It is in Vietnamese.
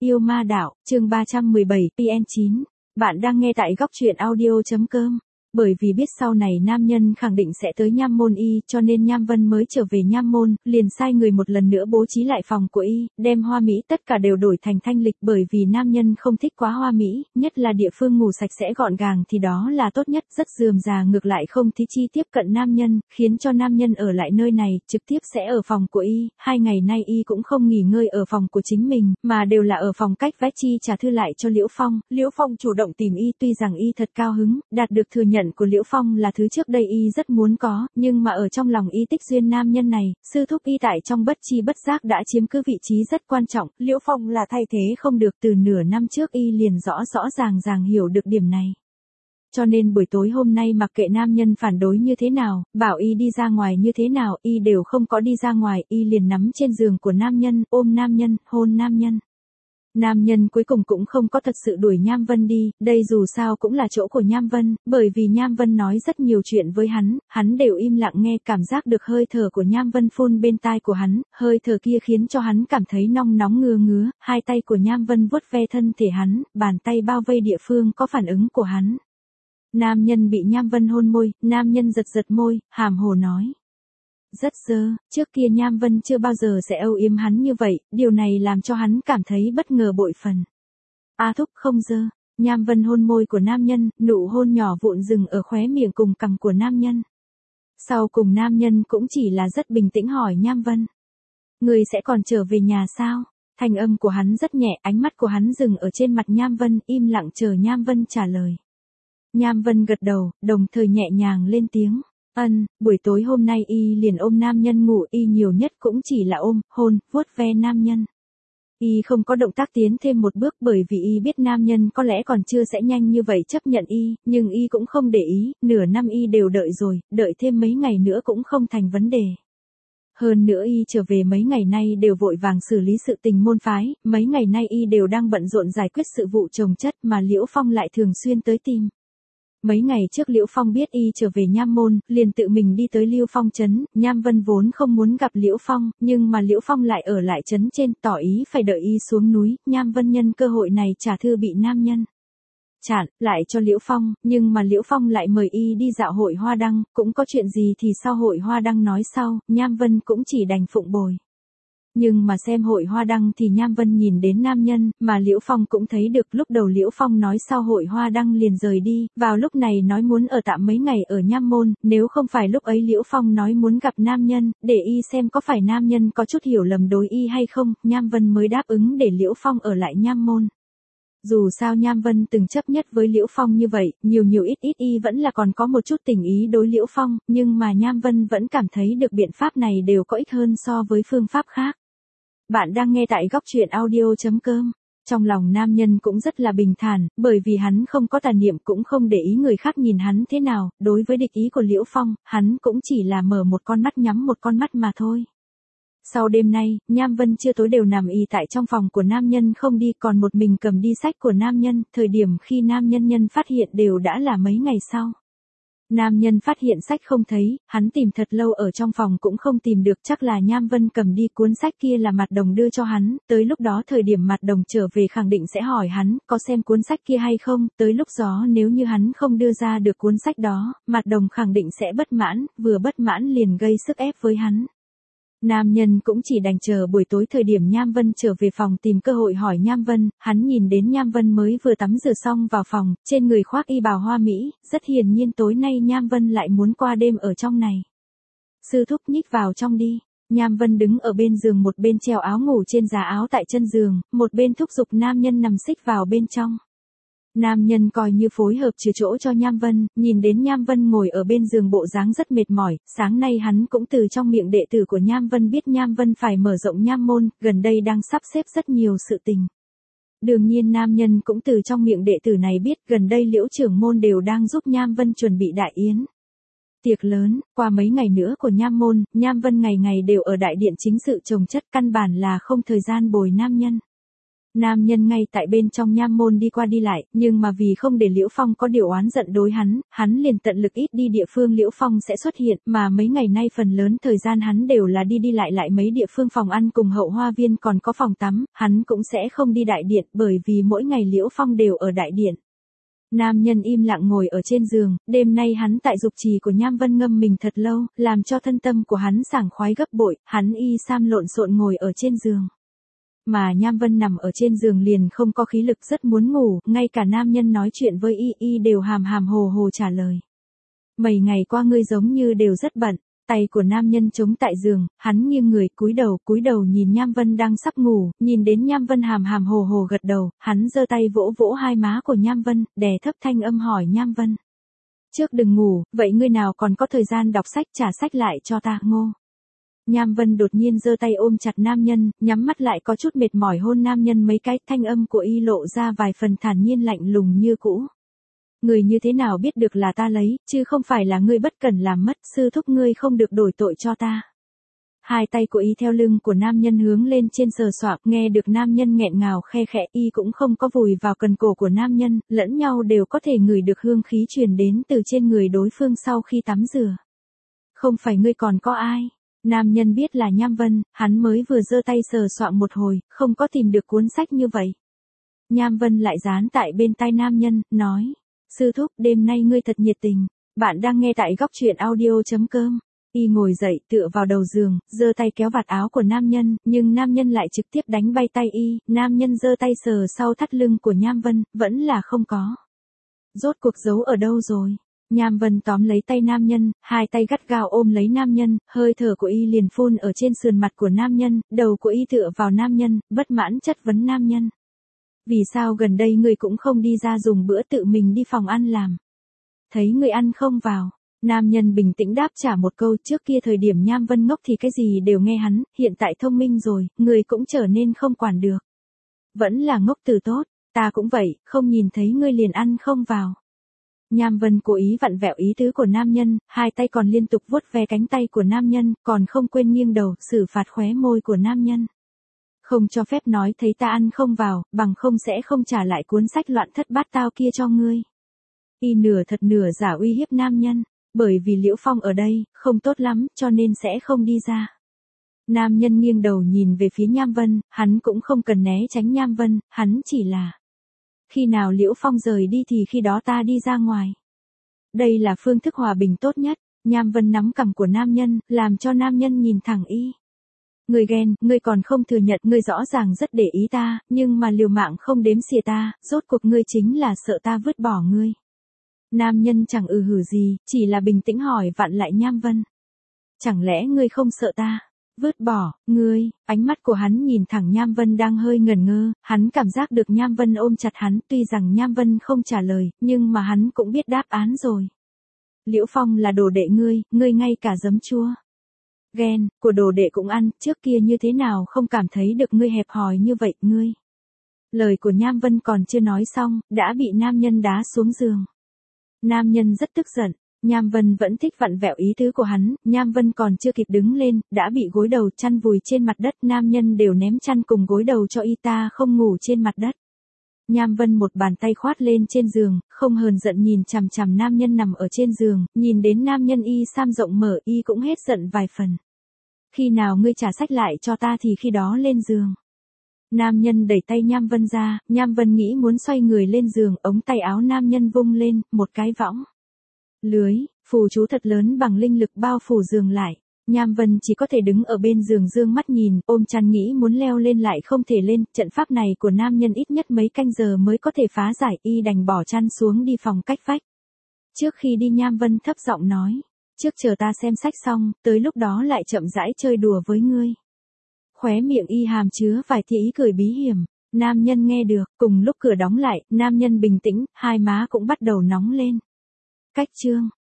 Yêu ma đạo, chương 317, PN9. Bạn đang nghe tại góc truyện audio.com. Bởi vì biết sau này nam nhân khẳng định sẽ tới Nham Môn Y, cho nên Nham Vân mới trở về Nham Môn, liền sai người một lần nữa bố trí lại phòng của Y, đem hoa mỹ tất cả đều đổi thành thanh lịch, bởi vì nam nhân không thích quá hoa mỹ, nhất là địa phương ngủ sạch sẽ gọn gàng thì đó là tốt nhất, rất rườm rà ngược lại không thích chi tiếp cận nam nhân, khiến cho nam nhân ở lại nơi này, trực tiếp sẽ ở phòng của Y. 2 ngày nay Y cũng không nghỉ ngơi ở phòng của chính mình, mà đều là ở phòng cách vách chi trả thư lại cho Liễu Phong. Liễu Phong chủ động tìm Y, tuy rằng Y thật cao hứng, đạt được thừa nhận của Liễu Phong là thứ trước đây Y rất muốn có, nhưng mà ở trong lòng Y tích duyên nam nhân này, sư thúc Y tại trong bất chi bất giác đã chiếm cứ vị trí rất quan trọng, Liễu Phong là thay thế không được. Từ nửa năm trước Y liền rõ ràng hiểu được điểm này. Cho nên buổi tối hôm nay mặc kệ nam nhân phản đối như thế nào, bảo Y đi ra ngoài như thế nào, Y đều không có đi ra ngoài, Y liền nằm trên giường của nam nhân, ôm nam nhân, hôn nam nhân. Nam nhân cuối cùng cũng không có thật sự đuổi Nham Vân đi, đây dù sao cũng là chỗ của Nham Vân, bởi vì Nham Vân nói rất nhiều chuyện với hắn đều im lặng nghe, cảm giác được hơi thở của Nham Vân phun bên tai của hắn, hơi thở kia khiến cho hắn cảm thấy nóng nóng ngứa, hai tay của Nham Vân vuốt ve thân thể hắn, bàn tay bao vây địa phương có phản ứng của hắn. Nam nhân bị Nham Vân hôn môi, nam nhân giật môi, hàm hồ nói. Rất dơ, trước kia Nham Vân chưa bao giờ sẽ âu yếm hắn như vậy, điều này làm cho hắn cảm thấy bất ngờ bội phần. A thúc không dơ, Nham Vân hôn môi của nam nhân, nụ hôn nhỏ vụn dừng ở khóe miệng cùng cằm của nam nhân. Sau cùng nam nhân cũng chỉ là rất bình tĩnh hỏi Nham Vân. Người sẽ còn trở về nhà sao? Thanh âm của hắn rất nhẹ, ánh mắt của hắn dừng ở trên mặt Nham Vân, im lặng chờ Nham Vân trả lời. Nham Vân gật đầu, đồng thời nhẹ nhàng lên tiếng. Buổi tối hôm nay Y liền ôm nam nhân ngủ, Y nhiều nhất cũng chỉ là ôm, hôn, vuốt ve nam nhân. Y không có động tác tiến thêm một bước bởi vì Y biết nam nhân có lẽ còn chưa sẽ nhanh như vậy chấp nhận Y, nhưng Y cũng không để ý, nửa năm Y đều đợi rồi, đợi thêm mấy ngày nữa cũng không thành vấn đề. Hơn nữa Y trở về mấy ngày nay đều vội vàng xử lý sự tình môn phái, mấy ngày nay Y đều đang bận rộn giải quyết sự vụ chồng chất mà Liễu Phong lại thường xuyên tới tìm. Mấy ngày trước Liễu Phong biết Y trở về Nham Môn, liền tự mình đi tới Liêu Phong trấn, Nham Vân vốn không muốn gặp Liễu Phong, nhưng mà Liễu Phong lại ở lại trấn trên, tỏ ý phải đợi Y xuống núi, Nham Vân nhân cơ hội này trả thư bị nam nhân chặn lại cho Liễu Phong, nhưng mà Liễu Phong lại mời Y đi dạo hội hoa đăng, cũng có chuyện gì thì sau hội hoa đăng nói sau, Nham Vân cũng chỉ đành phụng bồi. Nhưng mà xem hội hoa đăng thì Nham Vân nhìn đến nam nhân, mà Liễu Phong cũng thấy được, lúc đầu Liễu Phong nói sau hội hoa đăng liền rời đi, vào lúc này nói muốn ở tạm mấy ngày ở Nham Môn, nếu không phải lúc ấy Liễu Phong nói muốn gặp nam nhân, để Y xem có phải nam nhân có chút hiểu lầm đối Y hay không, Nham Vân mới đáp ứng để Liễu Phong ở lại Nham Môn. Dù sao Nham Vân từng chấp nhất với Liễu Phong như vậy, nhiều ít Y vẫn là còn có một chút tình ý đối Liễu Phong, nhưng mà Nham Vân vẫn cảm thấy được biện pháp này đều có ích hơn so với phương pháp khác. Bạn đang nghe tại góc truyện audio.com. Trong lòng nam nhân cũng rất là bình thản, bởi vì hắn không có tà niệm cũng không để ý người khác nhìn hắn thế nào, đối với địch ý của Liễu Phong, hắn cũng chỉ là mở một con mắt nhắm một con mắt mà thôi. Sau đêm nay, Nham Vân chưa tối đều nằm Y tại trong phòng của nam nhân không đi, còn một mình cầm đi sách của nam nhân, thời điểm khi nam nhân phát hiện đều đã là mấy ngày sau. Nam nhân phát hiện sách không thấy, hắn tìm thật lâu ở trong phòng cũng không tìm được, chắc là Nham Vân cầm đi cuốn sách kia là Mạt Đồng đưa cho hắn, tới lúc đó thời điểm Mạt Đồng trở về khẳng định sẽ hỏi hắn, có xem cuốn sách kia hay không, tới lúc đó nếu như hắn không đưa ra được cuốn sách đó, Mạt Đồng khẳng định sẽ bất mãn, vừa bất mãn liền gây sức ép với hắn. Nam nhân cũng chỉ đành chờ buổi tối thời điểm Nham Vân trở về phòng tìm cơ hội hỏi Nham Vân, hắn nhìn đến Nham Vân mới vừa tắm rửa xong vào phòng, trên người khoác y bào hoa mỹ, rất hiển nhiên tối nay Nham Vân lại muốn qua đêm ở trong này. Sư thúc nhích vào trong đi. Nham Vân đứng ở bên giường, một bên treo áo ngủ trên giá áo tại chân giường, một bên thúc giục nam nhân nằm xích vào bên trong. Nam nhân coi như phối hợp chừa chỗ cho Nham Vân, nhìn đến Nham Vân ngồi ở bên giường bộ dáng rất mệt mỏi, sáng nay hắn cũng từ trong miệng đệ tử của Nham Vân biết Nham Vân phải mở rộng Nham Môn, gần đây đang sắp xếp rất nhiều sự tình. Đương nhiên nam nhân cũng từ trong miệng đệ tử này biết gần đây Liễu trưởng môn đều đang giúp Nham Vân chuẩn bị đại yến. Tiệc lớn, qua mấy ngày nữa của Nham Môn, Nham Vân ngày ngày đều ở đại điện chính sự chồng chất, căn bản là không thời gian bồi nam nhân. Nam nhân ngay tại bên trong nham môn đi qua đi lại, nhưng mà vì không để Liễu Phong có điều oán giận đối hắn liền tận lực ít đi địa phương Liễu Phong sẽ xuất hiện, mà mấy ngày nay phần lớn thời gian hắn đều là đi lại mấy địa phương phòng ăn cùng hậu hoa viên còn có phòng tắm, hắn cũng sẽ không đi đại điện bởi vì mỗi ngày Liễu Phong đều ở đại điện. Nam nhân im lặng ngồi ở trên giường, đêm nay hắn tại dục trì của Nham Vân ngâm mình thật lâu, làm cho thân tâm của hắn sảng khoái gấp bội, hắn y sam lộn xộn ngồi ở trên giường. Mà Nham Vân nằm ở trên giường liền không có khí lực rất muốn ngủ, ngay cả nam nhân nói chuyện với y đều hàm hồ hồ trả lời. Mấy ngày qua ngươi giống như đều rất bận, tay của nam nhân chống tại giường, hắn nghiêng người cúi đầu nhìn Nham Vân đang sắp ngủ, nhìn đến Nham Vân hàm hồ hồ gật đầu, hắn giơ tay vỗ hai má của Nham Vân, đè thấp thanh âm hỏi Nham Vân. Trước đừng ngủ, vậy ngươi nào còn có thời gian đọc sách trả sách lại cho ta, ngô. Nham Vân đột nhiên giơ tay ôm chặt nam nhân, nhắm mắt lại có chút mệt mỏi hôn nam nhân mấy cái, thanh âm của y lộ ra vài phần thản nhiên lạnh lùng như cũ. Người như thế nào biết được là ta lấy, chứ không phải là ngươi bất cẩn làm mất, sư thúc ngươi không được đổi tội cho ta. Hai tay của y theo lưng của nam nhân hướng lên trên sờ soạng, nghe được nam nhân nghẹn ngào khe khẽ, y cũng không có vùi vào cần cổ của nam nhân, lẫn nhau đều có thể ngửi được hương khí truyền đến từ trên người đối phương sau khi tắm rửa. Không phải ngươi còn có ai? Nam nhân biết là Nham Vân, hắn mới vừa giơ tay sờ soạng một hồi, không có tìm được cuốn sách như vậy. Nham Vân lại dán tại bên tai nam nhân, nói. Sư thúc, đêm nay ngươi thật nhiệt tình. Bạn đang nghe tại góc truyện audio.com. Y ngồi dậy tựa vào đầu giường, giơ tay kéo vạt áo của nam nhân, nhưng nam nhân lại trực tiếp đánh bay tay y, nam nhân giơ tay sờ sau thắt lưng của Nham Vân, vẫn là không có. Rốt cuộc giấu ở đâu rồi? Nham Vân tóm lấy tay nam nhân, hai tay gắt gao ôm lấy nam nhân, hơi thở của y liền phun ở trên sườn mặt của nam nhân, đầu của y tựa vào nam nhân, bất mãn chất vấn nam nhân. Vì sao gần đây ngươi cũng không đi ra dùng bữa tự mình đi phòng ăn làm? Thấy ngươi ăn không vào. Nam nhân bình tĩnh đáp trả một câu, trước kia thời điểm Nham Vân ngốc thì cái gì đều nghe hắn, hiện tại thông minh rồi, người cũng trở nên không quản được. Vẫn là ngốc từ tốt, ta cũng vậy, không nhìn thấy ngươi liền ăn không vào. Nham Vân cố ý vặn vẹo ý tứ của nam nhân, hai tay còn liên tục vuốt ve cánh tay của nam nhân, còn không quên nghiêng đầu, xử phạt khóe môi của nam nhân. Không cho phép nói thấy ta ăn không vào, bằng không sẽ không trả lại cuốn sách loạn thất bát tao kia cho ngươi. Y nửa thật nửa giả uy hiếp nam nhân, bởi vì Liễu Phong ở đây, không tốt lắm, cho nên sẽ không đi ra. Nam nhân nghiêng đầu nhìn về phía Nham Vân, hắn cũng không cần né tránh Nham Vân, hắn chỉ là. Khi nào Liễu Phong rời đi thì khi đó ta đi ra ngoài. Đây là phương thức hòa bình tốt nhất, Nham Vân nắm cằm của nam nhân, làm cho nam nhân nhìn thẳng y. Ngươi ghen, ngươi còn không thừa nhận, ngươi rõ ràng rất để ý ta, nhưng mà liều mạng không đếm xỉa ta, rốt cuộc ngươi chính là sợ ta vứt bỏ ngươi. Nam nhân chẳng hử gì, chỉ là bình tĩnh hỏi vặn lại Nham Vân. Chẳng lẽ ngươi không sợ ta? Vứt bỏ, ngươi, ánh mắt của hắn nhìn thẳng Nham Vân đang hơi ngẩn ngơ, hắn cảm giác được Nham Vân ôm chặt hắn, tuy rằng Nham Vân không trả lời, nhưng mà hắn cũng biết đáp án rồi. Liễu Phong là đồ đệ ngươi ngay cả giấm chua. Ghen, của đồ đệ cũng ăn, trước kia như thế nào không cảm thấy được ngươi hẹp hòi như vậy, ngươi. Lời của Nham Vân còn chưa nói xong, đã bị nam nhân đá xuống giường. Nam nhân rất tức giận, Nham Vân vẫn thích vặn vẹo ý tứ của hắn, Nham Vân còn chưa kịp đứng lên, đã bị gối đầu chăn vùi trên mặt đất, nam nhân đều ném chăn cùng gối đầu cho y, ta không ngủ trên mặt đất. Nham Vân một bàn tay khoát lên trên giường, không hờn giận nhìn chằm chằm nam nhân nằm ở trên giường, nhìn đến nam nhân y sam rộng mở y cũng hết giận vài phần. Khi nào ngươi trả sách lại cho ta thì khi đó lên giường. Nam nhân đẩy tay Nham Vân ra, Nham Vân nghĩ muốn xoay người lên giường, ống tay áo nam nhân vung lên, một cái võng. Lưới, phù chú thật lớn bằng linh lực bao phủ giường lại. Nham Vân chỉ có thể đứng ở bên giường dương mắt nhìn, ôm chăn nghĩ muốn leo lên lại không thể lên, trận pháp này của nam nhân ít nhất mấy canh giờ mới có thể phá giải, y đành bỏ chăn xuống đi phòng cách vách. Trước khi đi Nham Vân thấp giọng nói, trước chờ ta xem sách xong, tới lúc đó lại chậm rãi chơi đùa với ngươi. Khóe miệng y hàm chứa vài tia ý cười bí hiểm, nam nhân nghe được, cùng lúc cửa đóng lại, nam nhân bình tĩnh, hai má cũng bắt đầu nóng lên. Cách chương